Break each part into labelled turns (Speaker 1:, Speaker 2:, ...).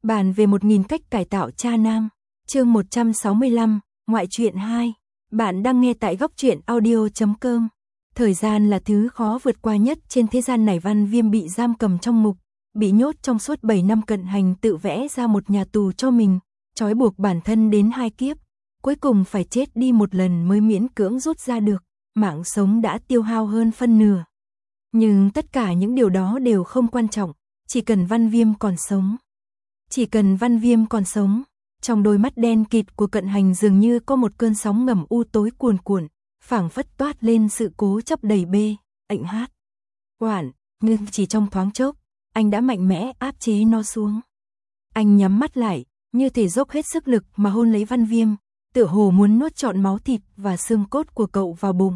Speaker 1: Bàn về 1000 cách cải tạo cha nam, chương 165, ngoại truyện 2. Bạn đang nghe tại goctruyện.audio.com. Thời gian là thứ khó vượt qua nhất trên thế gian này. Văn Viêm bị giam cầm trong ngục, bị nhốt trong suốt 7 năm. Cận Hành tự vẽ ra một nhà tù cho mình, trói buộc bản thân đến 2 kiếp, cuối cùng phải chết đi một lần mới miễn cưỡng rút ra được, mạng sống đã tiêu hao hơn phân nửa. Nhưng tất cả những điều đó đều không quan trọng, chỉ cần Văn Viêm còn sống. Chỉ cần Văn Viêm còn sống, trong đôi mắt đen kịt của Cận Hành dường như có một cơn sóng ngầm u tối cuồn cuộn, phảng phất toát lên sự cố chấp đầy bê, ạnh hát. Oản, nhưng chỉ trong thoáng chốc, anh đã mạnh mẽ áp chế nó xuống. Anh nhắm mắt lại, như thể dốc hết sức lực mà hôn lấy Văn Viêm, tựa hồ muốn nuốt trọn máu thịt và xương cốt của cậu vào bụng.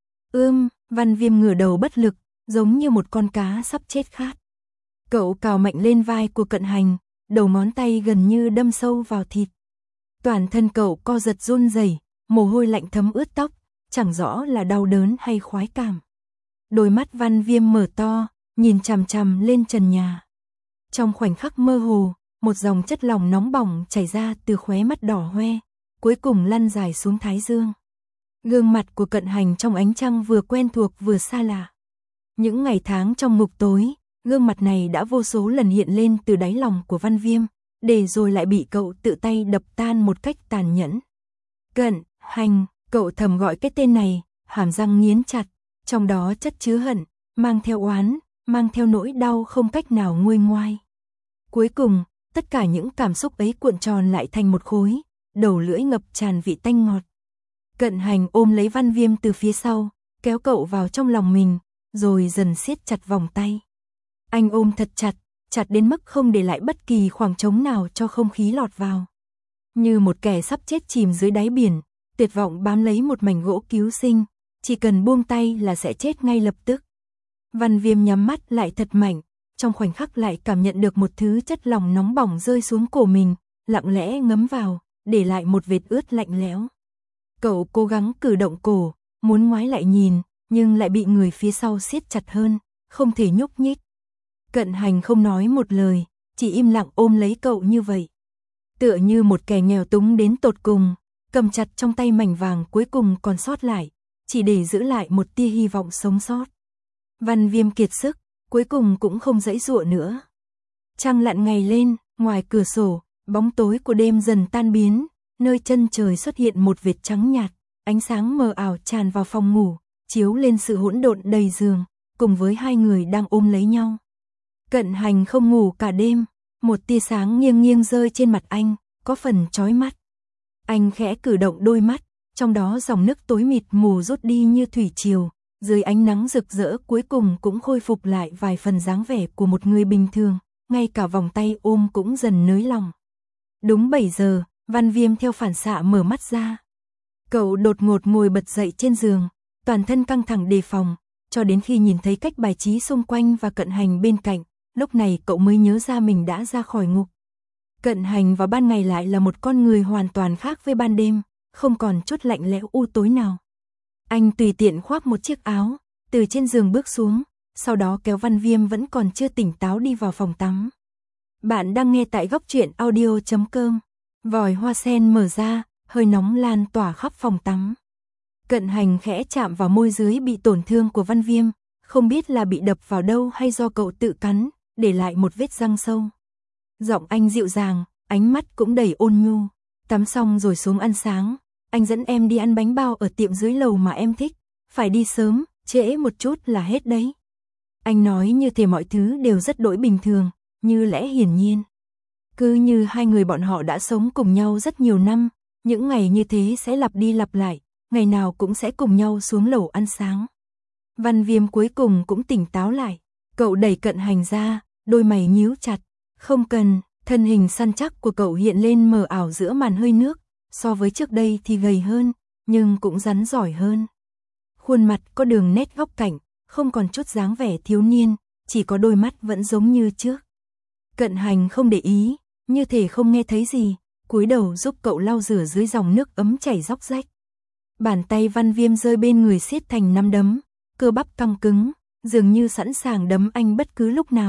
Speaker 1: Văn Viêm ngửa đầu bất lực, giống như một con cá sắp chết khát. Cậu cào mạnh lên vai của Cận Hành, đầu ngón tay gần như đâm sâu vào thịt. Toàn thân cậu co giật run rẩy, mồ hôi lạnh thấm ướt tóc, chẳng rõ là đau đớn hay khoái cảm. Đôi mắt Văn Viêm mở to, nhìn chằm chằm lên trần nhà. Trong khoảnh khắc mơ hồ, một dòng chất lỏng nóng bỏng chảy ra từ khóe mắt đỏ hoe, cuối cùng lăn dài xuống thái dương. Gương mặt của Cận Hành trong ánh trăng vừa quen thuộc vừa xa lạ. Những ngày tháng trong ngục tối, gương mặt này đã vô số lần hiện lên từ đáy lòng của Văn Viêm, để rồi lại bị cậu tự tay đập tan một cách tàn nhẫn. Cận Hành, cậu thầm gọi cái tên này, hàm răng nghiến chặt, trong đó chất chứa hận, mang theo oán, mang theo nỗi đau không cách nào nguôi ngoai. Cuối cùng, tất cả những cảm xúc ấy cuộn tròn lại thành một khối, đầu lưỡi ngập tràn vị tanh ngọt. Cận Hành ôm lấy Văn Viêm từ phía sau, kéo cậu vào trong lòng mình, rồi dần siết chặt vòng tay. Anh ôm thật chặt, chặt đến mức không để lại bất kỳ khoảng trống nào cho không khí lọt vào. Như một kẻ sắp chết chìm dưới đáy biển, tuyệt vọng bám lấy một mảnh gỗ cứu sinh, chỉ cần buông tay là sẽ chết ngay lập tức. Văn Viêm nhắm mắt lại thật mạnh, trong khoảnh khắc lại cảm nhận được một thứ chất lỏng nóng bỏng rơi xuống cổ mình, lặng lẽ ngấm vào, để lại một vệt ướt lạnh lẽo. Cậu cố gắng cử động cổ, muốn ngoái lại nhìn, nhưng lại bị người phía sau siết chặt hơn, không thể nhúc nhích. Cận Hành không nói một lời, chỉ im lặng ôm lấy cậu như vậy. Tựa như một kẻ nghèo túng đến tột cùng, cầm chặt trong tay mảnh vàng cuối cùng còn sót lại, chỉ để giữ lại một tia hy vọng sống sót. Văn Viêm kiệt sức, cuối cùng cũng không giãy giụa nữa. Trăng lặn ngày lên, ngoài cửa sổ, bóng tối của đêm dần tan biến, nơi chân trời xuất hiện một vệt trắng nhạt, ánh sáng mờ ảo tràn vào phòng ngủ, chiếu lên sự hỗn độn đầy giường, cùng với hai người đang ôm lấy nhau. Cận Hành không ngủ cả đêm, một tia sáng nghiêng nghiêng rơi trên mặt anh, có phần chói mắt. Anh khẽ cử động đôi mắt, trong đó dòng nước tối mịt mù rút đi như thủy triều, dưới ánh nắng rực rỡ cuối cùng cũng khôi phục lại vài phần dáng vẻ của một người bình thường, ngay cả vòng tay ôm cũng dần nới lỏng. Đúng 7 giờ, Văn Viêm theo phản xạ mở mắt ra. Cậu đột ngột ngồi bật dậy trên giường, toàn thân căng thẳng đề phòng, cho đến khi nhìn thấy cách bài trí xung quanh và Cận Hành bên cạnh, lúc này cậu mới nhớ ra mình đã ra khỏi ngục. Cận Hành vào ban ngày lại là một con người hoàn toàn khác với ban đêm, không còn chút lạnh lẽo u tối nào. Anh tùy tiện khoác một chiếc áo, từ trên giường bước xuống, sau đó kéo Văn Viêm vẫn còn chưa tỉnh táo đi vào phòng tắm. Bạn đang nghe tại goctruyện.audio.com. Vòi hoa sen mở ra, hơi nóng lan tỏa khắp phòng tắm. Cận Hành khẽ chạm vào môi dưới bị tổn thương của Văn Viêm, không biết là bị đập vào đâu hay do cậu tự cắn, để lại một vết răng sâu. Giọng anh dịu dàng, ánh mắt cũng đầy ôn nhu. Tắm xong rồi xuống ăn sáng, anh dẫn em đi ăn bánh bao ở tiệm dưới lầu mà em thích, phải đi sớm, trễ một chút là hết đấy. Anh nói như thể mọi thứ đều rất đỗi bình thường, như lẽ hiển nhiên. Cứ như hai người bọn họ đã sống cùng nhau rất nhiều năm, những ngày như thế sẽ lặp đi lặp lại, ngày nào cũng sẽ cùng nhau xuống lầu ăn sáng. Văn Viêm cuối cùng cũng tỉnh táo lại, cậu đẩy Cận Hành ra, đôi mày nhíu chặt. Không cần, thân hình săn chắc của cậu hiện lên mờ ảo giữa màn hơi nước, so với trước đây thì gầy hơn, nhưng cũng rắn giỏi hơn. Khuôn mặt có đường nét góc cạnh, không còn chút dáng vẻ thiếu niên, chỉ có đôi mắt vẫn giống như trước. Cận Hành không để ý, như thể không nghe thấy gì, cúi đầu giúp cậu lau rửa dưới dòng nước ấm chảy róc rách. Bàn tay Văn Viêm rơi bên người siết thành nắm đấm, cơ bắp căng cứng, dường như sẵn sàng đấm anh bất cứ lúc nào,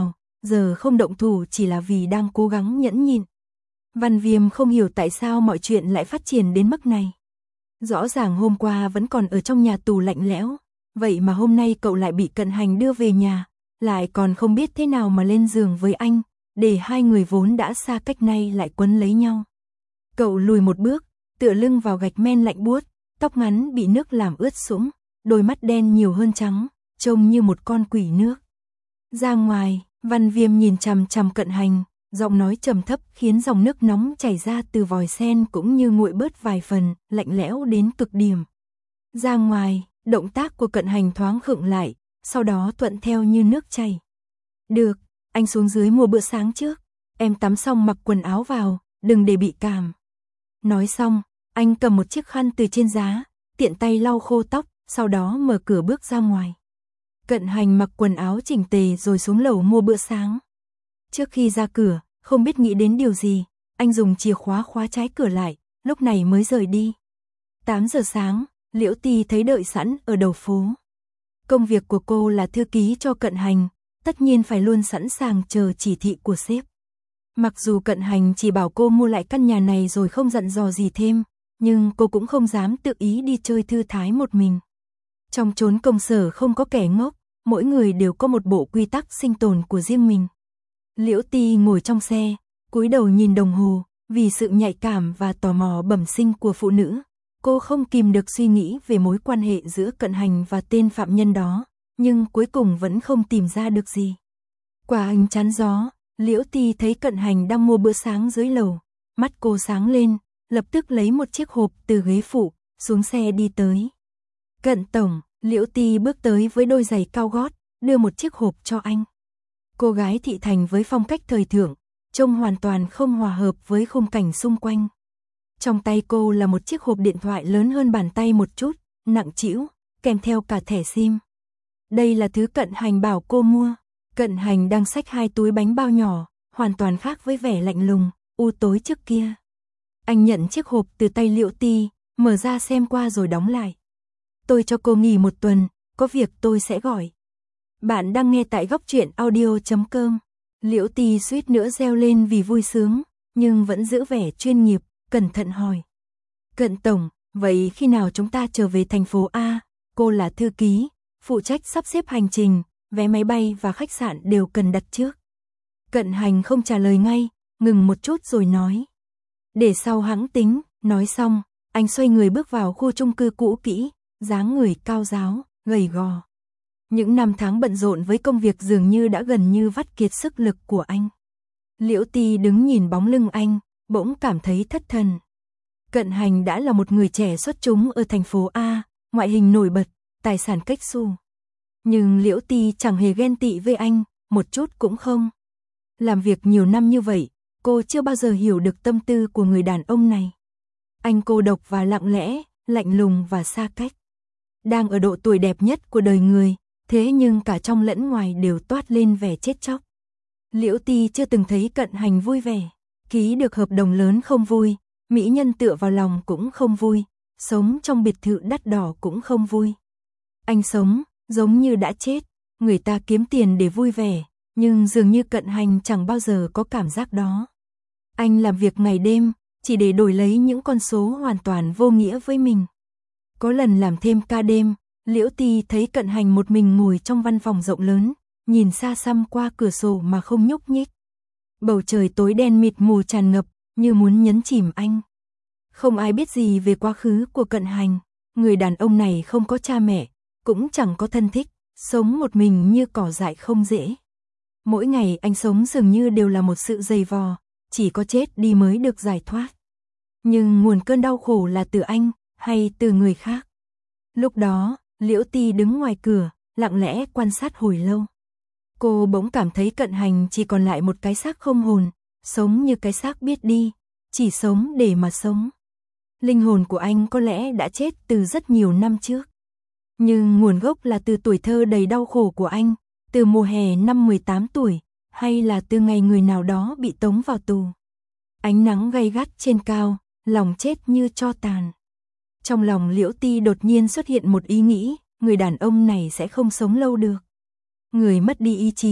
Speaker 1: giờ không động thủ chỉ là vì đang cố gắng nhẫn nhịn. Văn Viêm không hiểu tại sao mọi chuyện lại phát triển đến mức này. Rõ ràng hôm qua vẫn còn ở trong nhà tù lạnh lẽo, vậy mà hôm nay cậu lại bị Cận Hành đưa về nhà, lại còn không biết thế nào mà lên giường với anh, để hai người vốn đã xa cách nay lại quấn lấy nhau. Cậu lùi một bước, tựa lưng vào gạch men lạnh buốt, tóc ngắn bị nước làm ướt sũng, đôi mắt đen nhiều hơn trắng, trông như một con quỷ nước. Ra ngoài, Văn Viêm nhìn chằm chằm Cận Hành, giọng nói trầm thấp khiến dòng nước nóng chảy ra từ vòi sen cũng như nguội bớt vài phần, lạnh lẽo đến cực điểm. Ra ngoài, động tác của Cận Hành thoáng khựng lại, sau đó thuận theo như nước chảy. Được, anh xuống dưới mua bữa sáng trước, em tắm xong mặc quần áo vào, đừng để bị cảm. Nói xong, anh cầm một chiếc khăn từ trên giá, tiện tay lau khô tóc, sau đó mở cửa bước ra ngoài. Cận Hành mặc quần áo chỉnh tề rồi xuống lầu mua bữa sáng. Trước khi ra cửa, không biết nghĩ đến điều gì, anh dùng chìa khóa khóa trái cửa lại, lúc này mới rời đi. 8 giờ sáng, Liễu Ti thấy đợi sẵn ở đầu phố. Công việc của cô là thư ký cho Cận Hành, tất nhiên phải luôn sẵn sàng chờ chỉ thị của sếp. Mặc dù Cận Hành chỉ bảo cô mua lại căn nhà này rồi không dặn dò gì thêm, nhưng cô cũng không dám tự ý đi chơi thư thái một mình. Trong chốn công sở không có kẻ ngốc, mỗi người đều có một bộ quy tắc sinh tồn của riêng mình. Liễu Ti ngồi trong xe, cúi đầu nhìn đồng hồ, vì sự nhạy cảm và tò mò bẩm sinh của phụ nữ, cô không kìm được suy nghĩ về mối quan hệ giữa Cận Hành và tên phạm nhân đó, nhưng cuối cùng vẫn không tìm ra được gì. Qua ánh chắn gió, Liễu Ti thấy Cận Hành đang mua bữa sáng dưới lầu, mắt cô sáng lên, lập tức lấy một chiếc hộp từ ghế phụ, xuống xe đi tới. Cận tổng, Liễu Ti bước tới với đôi giày cao gót, đưa một chiếc hộp cho anh. Cô gái thị thành với phong cách thời thượng, trông hoàn toàn không hòa hợp với khung cảnh xung quanh. Trong tay cô là một chiếc hộp điện thoại lớn hơn bàn tay một chút, nặng trĩu, kèm theo cả thẻ SIM. Đây là thứ Cận Hành bảo cô mua. Cận Hành đang xách 2 túi bánh bao nhỏ, hoàn toàn khác với vẻ lạnh lùng, u tối trước kia. Anh nhận chiếc hộp từ tay Liễu Ti, mở ra xem qua rồi đóng lại. Tôi cho cô nghỉ 1 tuần, có việc tôi sẽ gọi. Bạn đang nghe tại góc truyện audio.com. Liễu Ti suýt nữa reo lên vì vui sướng, nhưng vẫn giữ vẻ chuyên nghiệp, cẩn thận hỏi. Cận tổng, vậy khi nào chúng ta trở về thành phố A? Cô là thư ký, phụ trách sắp xếp hành trình, vé máy bay và khách sạn đều cần đặt trước. Cận Hành không trả lời ngay, ngừng một chút rồi nói. Để sau hãng tính, nói xong, anh xoay người bước vào khu chung cư cũ kỹ, dáng người cao ráo, gầy gò. Những năm tháng bận rộn với công việc dường như đã gần như vắt kiệt sức lực của anh. Liễu Ti đứng nhìn bóng lưng anh, bỗng cảm thấy thất thần. Cận Hành đã là một người trẻ xuất chúng ở thành phố A, ngoại hình nổi bật, tài sản cách xù. Nhưng Liễu Ti chẳng hề ghen tị với anh, một chút cũng không. Làm việc nhiều năm như vậy, cô chưa bao giờ hiểu được tâm tư của người đàn ông này. Anh cô độc và lặng lẽ, lạnh lùng và xa cách. Đang ở độ tuổi đẹp nhất của đời người, thế nhưng cả trong lẫn ngoài đều toát lên vẻ chết chóc. Liễu Ti chưa từng thấy Cận Hành vui vẻ, ký được hợp đồng lớn không vui, mỹ nhân tựa vào lòng cũng không vui, sống trong biệt thự đắt đỏ cũng không vui. Anh sống giống như đã chết, người ta kiếm tiền để vui vẻ, nhưng dường như Cận Hành chẳng bao giờ có cảm giác đó. Anh làm việc ngày đêm, chỉ để đổi lấy những con số hoàn toàn vô nghĩa với mình. Có lần làm thêm ca đêm, Liễu Ti thấy Cận Hành một mình ngồi trong văn phòng rộng lớn, nhìn xa xăm qua cửa sổ mà không nhúc nhích. Bầu trời tối đen mịt mù tràn ngập, như muốn nhấn chìm anh. Không ai biết gì về quá khứ của Cận Hành, người đàn ông này không có cha mẹ, cũng chẳng có thân thích, sống một mình như cỏ dại không dễ. Mỗi ngày anh sống dường như đều là một sự dày vò, chỉ có chết đi mới được giải thoát. Nhưng nguồn cơn đau khổ là từ anh, hay từ người khác? Lúc đó, Liễu Ti đứng ngoài cửa, lặng lẽ quan sát hồi lâu. Cô bỗng cảm thấy Cận Hành chỉ còn lại một cái xác không hồn, sống như cái xác biết đi, chỉ sống để mà sống. Linh hồn của anh có lẽ đã chết từ rất nhiều năm trước. Nhưng nguồn gốc là từ tuổi thơ đầy đau khổ của anh, từ mùa hè năm 18 tuổi, hay là từ ngày người nào đó bị tống vào tù. Ánh nắng gay gắt trên cao, lòng chết như tro tàn. Trong lòng Liễu Ti đột nhiên xuất hiện một ý nghĩ, người đàn ông này sẽ không sống lâu được. Người mất đi ý chí,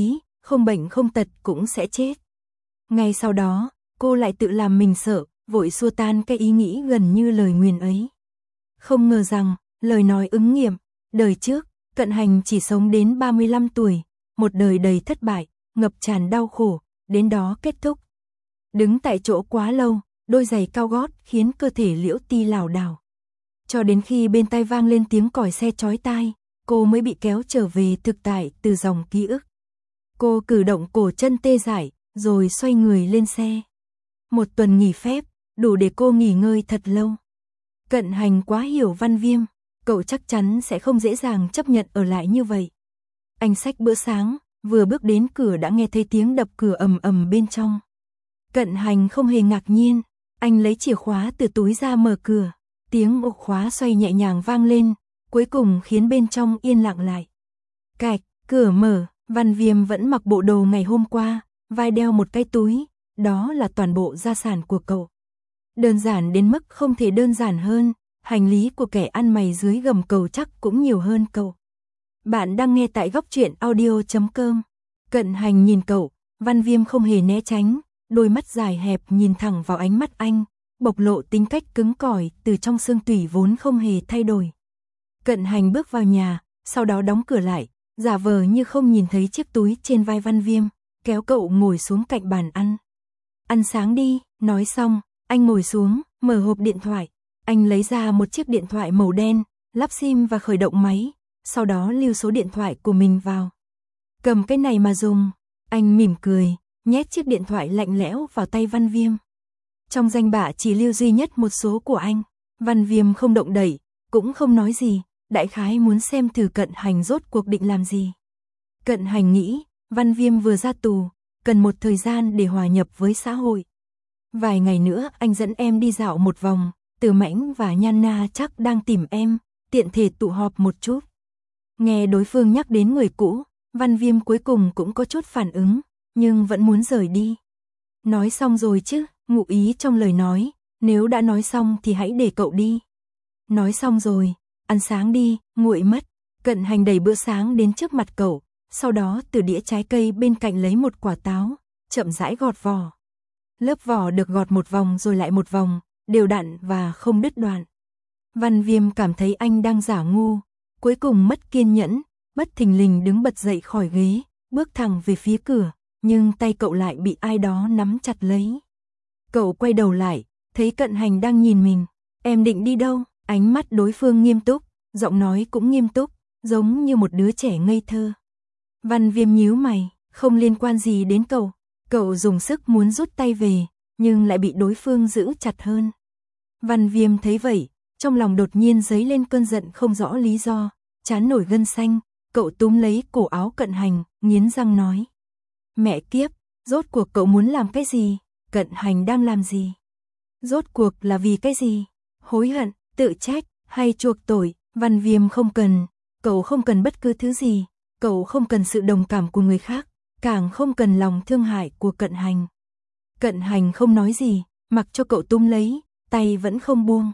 Speaker 1: không bệnh không tật cũng sẽ chết. Ngay sau đó, cô lại tự làm mình sợ, vội xua tan cái ý nghĩ gần như lời nguyền ấy. Không ngờ rằng, lời nói ứng nghiệm, đời trước, Cận Hành chỉ sống đến 35 tuổi, một đời đầy thất bại, ngập tràn đau khổ, đến đó kết thúc. Đứng tại chỗ quá lâu, đôi giày cao gót khiến cơ thể Liễu Ti lảo đảo. Cho đến khi bên tai vang lên tiếng còi xe chói tai, cô mới bị kéo trở về thực tại từ dòng ký ức. Cô cử động cổ chân tê dại, rồi xoay người lên xe. Một tuần nghỉ phép, đủ để cô nghỉ ngơi thật lâu. Cận Hành quá hiểu Văn Viêm, cậu chắc chắn sẽ không dễ dàng chấp nhận ở lại như vậy. Anh xách bữa sáng, vừa bước đến cửa đã nghe thấy tiếng đập cửa ầm ầm bên trong. Cận Hành không hề ngạc nhiên, anh lấy chìa khóa từ túi ra mở cửa, tiếng ổ khóa xoay nhẹ nhàng vang lên, cuối cùng khiến bên trong yên lặng lại. Cạch, cửa mở, Văn Viêm vẫn mặc bộ đồ ngày hôm qua, vai đeo một cái túi, đó là toàn bộ gia sản của cậu. Đơn giản đến mức không thể đơn giản hơn, hành lý của kẻ ăn mày dưới gầm cầu chắc cũng nhiều hơn cậu. Bạn đang nghe tại Góc Truyện Audio.com. Cận Hành nhìn cậu, Văn Viêm không hề né tránh, đôi mắt dài hẹp nhìn thẳng vào ánh mắt anh, bộc lộ tính cách cứng cỏi từ trong xương tủy vốn không hề thay đổi. Cận Hành bước vào nhà, sau đó đóng cửa lại, giả vờ như không nhìn thấy chiếc túi trên vai Văn Viêm, kéo cậu ngồi xuống cạnh bàn ăn. Ăn sáng đi, nói xong, anh ngồi xuống, mở hộp điện thoại. Anh lấy ra một chiếc điện thoại màu đen, lắp sim và khởi động máy, sau đó lưu số điện thoại của mình vào. Cầm cái này mà dùng, anh mỉm cười, nhét chiếc điện thoại lạnh lẽo vào tay Văn Viêm. Trong danh bạ chỉ lưu duy nhất một số của anh, Văn Viêm không động đậy, cũng không nói gì, đại khái muốn xem thử Cận Hành rốt cuộc định làm gì. Cận Hành nghĩ, Văn Viêm vừa ra tù, cần một thời gian để hòa nhập với xã hội. Vài ngày nữa anh dẫn em đi dạo một vòng, Từ Mãnh và Nhan Na chắc đang tìm em, tiện thể tụ họp một chút. Nghe đối phương nhắc đến người cũ, Văn Viêm cuối cùng cũng có chút phản ứng, nhưng vẫn muốn rời đi. Nói xong rồi chứ, ngụ ý trong lời nói, nếu đã nói xong thì hãy để cậu đi. Nói xong rồi, ăn sáng đi, nguội mất. Cận Hành đẩy bữa sáng đến trước mặt cậu, sau đó từ đĩa trái cây bên cạnh lấy một quả táo, chậm rãi gọt vỏ. Lớp vỏ được gọt một vòng rồi lại một vòng, đều đặn và không đứt đoạn. Văn Viêm cảm thấy anh đang giả ngu, cuối cùng mất kiên nhẫn, bất thình lình đứng bật dậy khỏi ghế, bước thẳng về phía cửa, nhưng tay cậu lại bị ai đó nắm chặt lấy. Cậu quay đầu lại, thấy Cận Hành đang nhìn mình. Em định đi đâu? Ánh mắt đối phương nghiêm túc, giọng nói cũng nghiêm túc, giống như một đứa trẻ ngây thơ. Văn Viêm nhíu mày, không liên quan gì đến cậu. Cậu dùng sức muốn rút tay về, nhưng lại bị đối phương giữ chặt hơn. Văn Viêm thấy vậy, trong lòng đột nhiên dấy lên cơn giận không rõ lý do, trán nổi gân xanh, cậu túm lấy cổ áo Cận Hành, nghiến răng nói. Mẹ kiếp, rốt cuộc cậu muốn làm cái gì? Cận Hành đang làm gì? Rốt cuộc là vì cái gì? Hối hận, tự trách, hay chuộc tội? Văn Viêm không cần, cậu không cần bất cứ thứ gì, cậu không cần sự đồng cảm của người khác, càng không cần lòng thương hại của Cận Hành. Cận Hành không nói gì, mặc cho cậu túm lấy, tay vẫn không buông.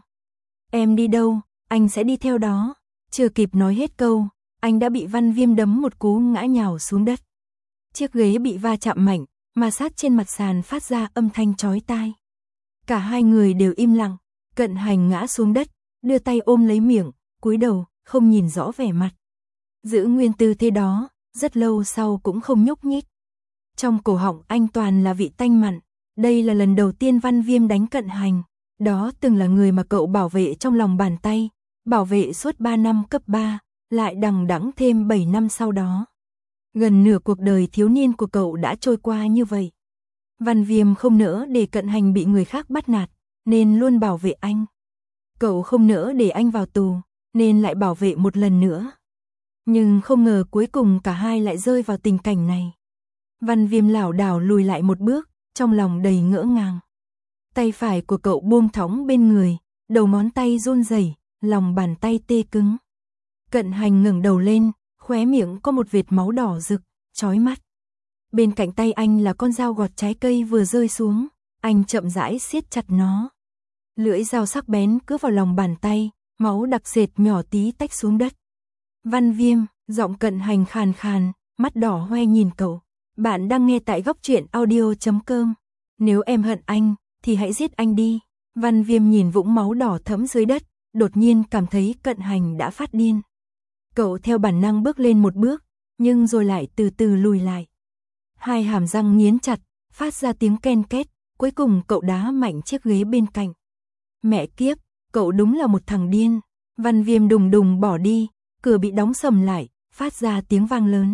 Speaker 1: Em đi đâu, anh sẽ đi theo đó. Chưa kịp nói hết câu, anh đã bị Văn Viêm đấm một cú ngã nhào xuống đất. Chiếc ghế bị va chạm mạnh, ma sát trên mặt sàn phát ra âm thanh chói tai. Cả hai người đều im lặng, Cận Hành ngã xuống đất, đưa tay ôm lấy miệng, cúi đầu, không nhìn rõ vẻ mặt. Giữ nguyên tư thế đó, rất lâu sau cũng không nhúc nhích. Trong cổ họng anh toàn là vị tanh mặn, đây là lần đầu tiên Văn Viêm đánh Cận Hành. Đó từng là người mà cậu bảo vệ trong lòng bàn tay, bảo vệ suốt 3 năm cấp 3, lại đằng đẵng thêm 7 năm sau đó. Gần nửa cuộc đời thiếu niên của cậu đã trôi qua như vậy. Văn Viêm không nỡ để Cận Hành bị người khác bắt nạt, nên luôn bảo vệ anh. Cậu không nỡ để anh vào tù, nên lại bảo vệ một lần nữa. Nhưng không ngờ cuối cùng cả hai lại rơi vào tình cảnh này. Văn Viêm lảo đảo lùi lại một bước, trong lòng đầy ngỡ ngàng. Tay phải của cậu buông thõng bên người, đầu ngón tay run rẩy, lòng bàn tay tê cứng. Cận Hành ngẩng đầu lên, khóe miệng có một vệt máu đỏ rực, chói mắt. Bên cạnh tay anh là con dao gọt trái cây vừa rơi xuống, anh chậm rãi siết chặt nó. Lưỡi dao sắc bén cứ vào lòng bàn tay, máu đặc sệt nhỏ tí tách xuống đất. Văn Viêm, giọng Cận Hành khàn khàn, mắt đỏ hoe nhìn cậu. Bạn đang nghe tại góc truyện audio.com. Nếu em hận anh, thì hãy giết anh đi. Văn Viêm nhìn vũng máu đỏ thẫm dưới đất, đột nhiên cảm thấy Cận Hành đã phát điên. Cậu theo bản năng bước lên một bước, nhưng rồi lại từ từ lùi lại. Hai hàm răng nghiến chặt, phát ra tiếng ken két, cuối cùng cậu đá mạnh chiếc ghế bên cạnh. Mẹ kiếp, cậu đúng là một thằng điên. Văn Viêm đùng đùng bỏ đi, cửa bị đóng sầm lại, phát ra tiếng vang lớn.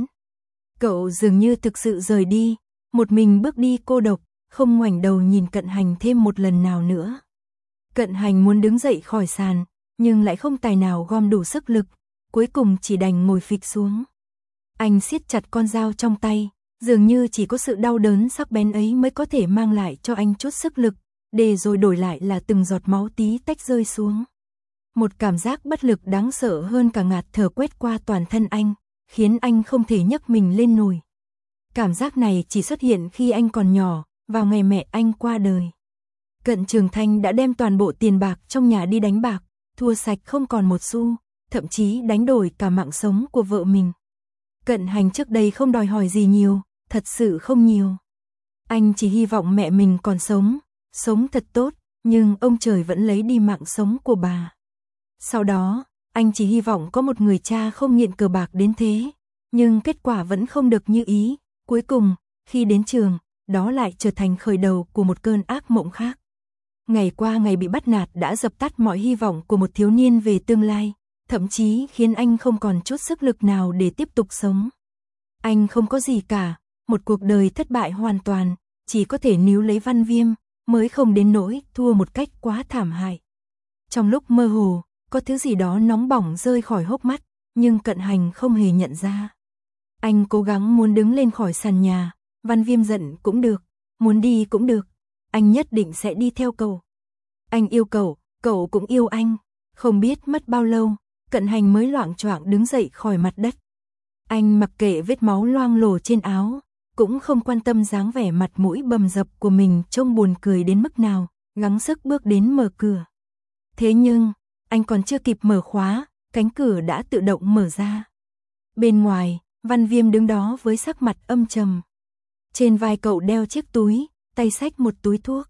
Speaker 1: Cậu dường như thực sự rời đi, một mình bước đi cô độc, không ngoảnh đầu nhìn Cận Hành thêm một lần nào nữa. Cận Hành muốn đứng dậy khỏi sàn, nhưng lại không tài nào gom đủ sức lực, cuối cùng chỉ đành ngồi phịch xuống. Anh siết chặt con dao trong tay, dường như chỉ có sự đau đớn sắc bén ấy mới có thể mang lại cho anh chút sức lực, để rồi đổi lại là từng giọt máu tí tách rơi xuống. Một cảm giác bất lực đáng sợ hơn cả ngạt thở quét qua toàn thân anh, khiến anh không thể nhấc mình lên nổi. Cảm giác này chỉ xuất hiện khi anh còn nhỏ, vào ngày mẹ anh qua đời. Cận Trường Thanh đã đem toàn bộ tiền bạc trong nhà đi đánh bạc, thua sạch không còn một xu, thậm chí đánh đổi cả mạng sống của vợ mình. Cận Hành trước đây không đòi hỏi gì nhiều, thật sự không nhiều. Anh chỉ hy vọng mẹ mình còn sống thật tốt, nhưng ông trời vẫn lấy đi mạng sống của bà. Sau đó, anh chỉ hy vọng có một người cha không nghiện cờ bạc đến thế, nhưng kết quả vẫn không được như ý. Cuối cùng, khi đến trường, đó lại trở thành khởi đầu của một cơn ác mộng khác. Ngày qua ngày bị bắt nạt đã dập tắt mọi hy vọng của một thiếu niên về tương lai, thậm chí khiến anh không còn chút sức lực nào để tiếp tục sống. Anh không có gì cả, một cuộc đời thất bại hoàn toàn, chỉ có thể níu lấy Văn Viêm, mới không đến nỗi thua một cách quá thảm hại. Trong lúc mơ hồ, có thứ gì đó nóng bỏng rơi khỏi hốc mắt, nhưng Cận Hành không hề nhận ra. Anh cố gắng muốn đứng lên khỏi sàn nhà, Văn Viêm giận cũng được, muốn đi cũng được, anh nhất định sẽ đi theo cậu. Anh yêu cậu cũng yêu anh. Không biết mất bao lâu, Cận Hành mới loạng choạng đứng dậy khỏi mặt đất. Anh mặc kệ vết máu loang lổ trên áo, cũng không quan tâm dáng vẻ mặt mũi bầm dập của mình trông buồn cười đến mức nào, gắng sức bước đến mở cửa. Thế nhưng, anh còn chưa kịp mở khóa, cánh cửa đã tự động mở ra. Bên ngoài, Văn Viêm đứng đó với sắc mặt âm trầm. Trên vai cậu đeo chiếc túi, tay xách một túi thuốc.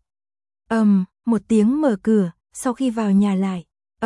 Speaker 1: Một tiếng mở cửa, sau khi vào nhà lại.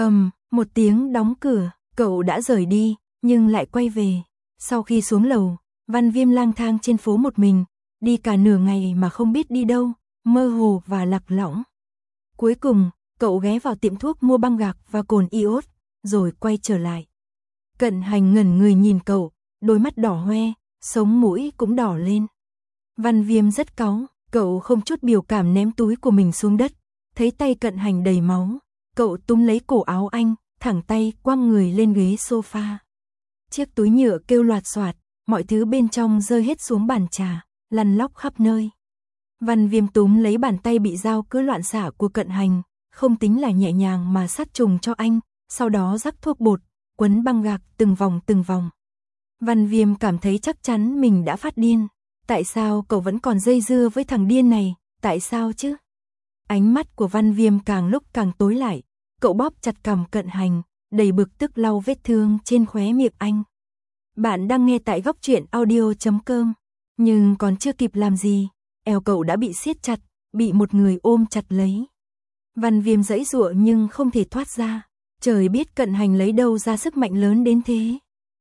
Speaker 1: Một tiếng đóng cửa, cậu đã rời đi, nhưng lại quay về. Sau khi xuống lầu, Văn Viêm lang thang trên phố một mình, đi cả nửa ngày mà không biết đi đâu, mơ hồ và lạc lõng. Cuối cùng, cậu ghé vào tiệm thuốc mua băng gạc và cồn iốt, rồi quay trở lại. Cận Hành ngẩn người nhìn cậu, đôi mắt đỏ hoe, sống mũi cũng đỏ lên. Văn Viêm rất cáu, cậu không chút biểu cảm ném túi của mình xuống đất, thấy tay Cận Hành đầy máu, cậu túm lấy cổ áo anh, thẳng tay quăng người lên ghế sofa. Chiếc túi nhựa kêu loạt xoạt, mọi thứ bên trong rơi hết xuống bàn trà, lăn lóc khắp nơi. Văn Viêm túm lấy bàn tay bị dao cứa loạn xạ của Cận Hành, không tính là nhẹ nhàng mà sát trùng cho anh, sau đó rắc thuốc bột, quấn băng gạc từng vòng. Văn Viêm cảm thấy chắc chắn mình đã phát điên. Tại sao cậu vẫn còn dây dưa với thằng điên này, tại sao chứ? Ánh mắt của Văn Viêm càng lúc càng tối lại, cậu bóp chặt cằm Cận Hành, đầy bực tức lau vết thương trên khóe miệng anh. Bạn đang nghe tại góc truyện audio.com, nhưng còn chưa kịp làm gì, eo cậu đã bị siết chặt, bị một người ôm chặt lấy. Văn Viêm giãy giụa nhưng không thể thoát ra, trời biết Cận Hành lấy đâu ra sức mạnh lớn đến thế.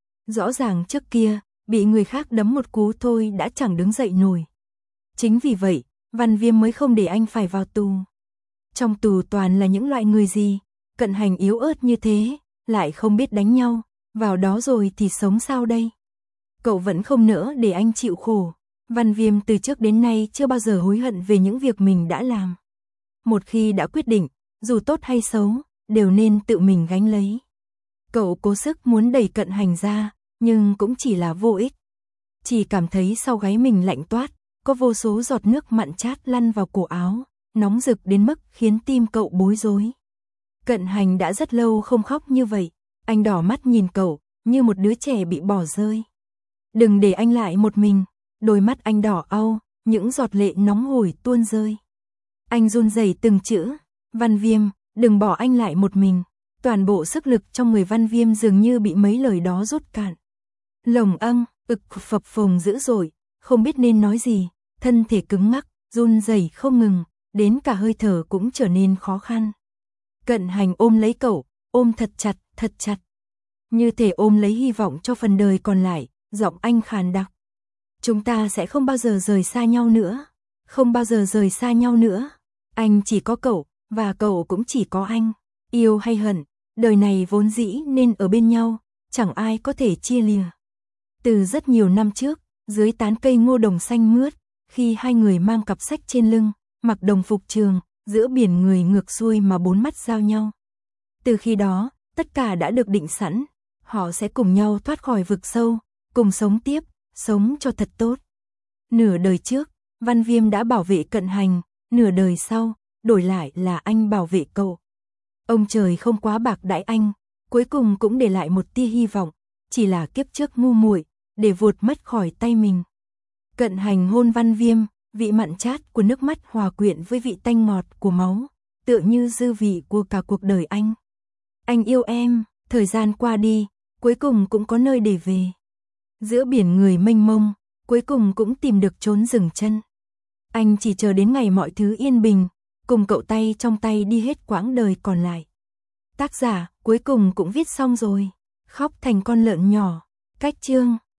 Speaker 1: Rõ ràng trước kia, bị người khác đấm một cú thôi đã chẳng đứng dậy nổi. Chính vì vậy, Văn Viêm mới không để anh phải vào tù. Trong tù toàn là những loại người gì, Cận Hành yếu ớt như thế, lại không biết đánh nhau, vào đó rồi thì sống sao đây? Cậu vẫn không nỡ để anh chịu khổ. Văn Viêm từ trước đến nay chưa bao giờ hối hận về những việc mình đã làm. Một khi đã quyết định, dù tốt hay xấu, đều nên tự mình gánh lấy. Cậu cố sức muốn đẩy Cận Hành ra, nhưng cũng chỉ là vô ích. Chỉ cảm thấy sau gáy mình lạnh toát, có vô số giọt nước mặn chát lăn vào cổ áo, nóng rực đến mức khiến tim cậu bối rối. Cận Hành đã rất lâu không khóc như vậy, anh đỏ mắt nhìn cậu, như một đứa trẻ bị bỏ rơi. Đừng để anh lại một mình, đôi mắt anh đỏ au, những giọt lệ nóng hổi tuôn rơi. Anh run rẩy từng chữ, Văn Viêm, đừng bỏ anh lại một mình. Toàn bộ sức lực trong người Văn Viêm dường như bị mấy lời đó rút cạn. Lồng âng, ực phập phồng dữ dội, không biết nên nói gì, thân thể cứng ngắc, run rẩy không ngừng, đến cả hơi thở cũng trở nên khó khăn. Cận Hành ôm lấy cậu, ôm thật chặt. Như thể ôm lấy hy vọng cho phần đời còn lại, giọng anh khàn đặc. Chúng ta sẽ không bao giờ rời xa nhau nữa. Không bao giờ rời xa nhau nữa. Anh chỉ có cậu, và cậu cũng chỉ có anh. Yêu hay hận, đời này vốn dĩ nên ở bên nhau, chẳng ai có thể chia lìa. Từ rất nhiều năm trước, dưới tán cây ngô đồng xanh mướt, khi hai người mang cặp sách trên lưng, mặc đồng phục trường, giữa biển người ngược xuôi mà bốn mắt giao nhau. Từ khi đó, tất cả đã được định sẵn, họ sẽ cùng nhau thoát khỏi vực sâu, cùng sống tiếp, sống cho thật tốt. Nửa đời trước, Văn Viêm đã bảo vệ Cận Hành, nửa đời sau, đổi lại là anh bảo vệ cậu. Ông trời không quá bạc đãi anh, cuối cùng cũng để lại một tia hy vọng, chỉ là kiếp trước ngu muội, để vụt mất khỏi tay mình. Cận Hành hôn Văn Viêm, vị mặn chát của nước mắt hòa quyện với vị tanh ngọt của máu, tựa như dư vị của cả cuộc đời anh. Anh yêu em, thời gian qua đi, cuối cùng cũng có nơi để về. Giữa biển người mênh mông, cuối cùng cũng tìm được chốn dừng chân. Anh chỉ chờ đến ngày mọi thứ yên bình, cùng cậu tay trong tay đi hết quãng đời còn lại. Tác giả cuối cùng cũng viết xong rồi, khóc thành con lợn nhỏ. Cách chương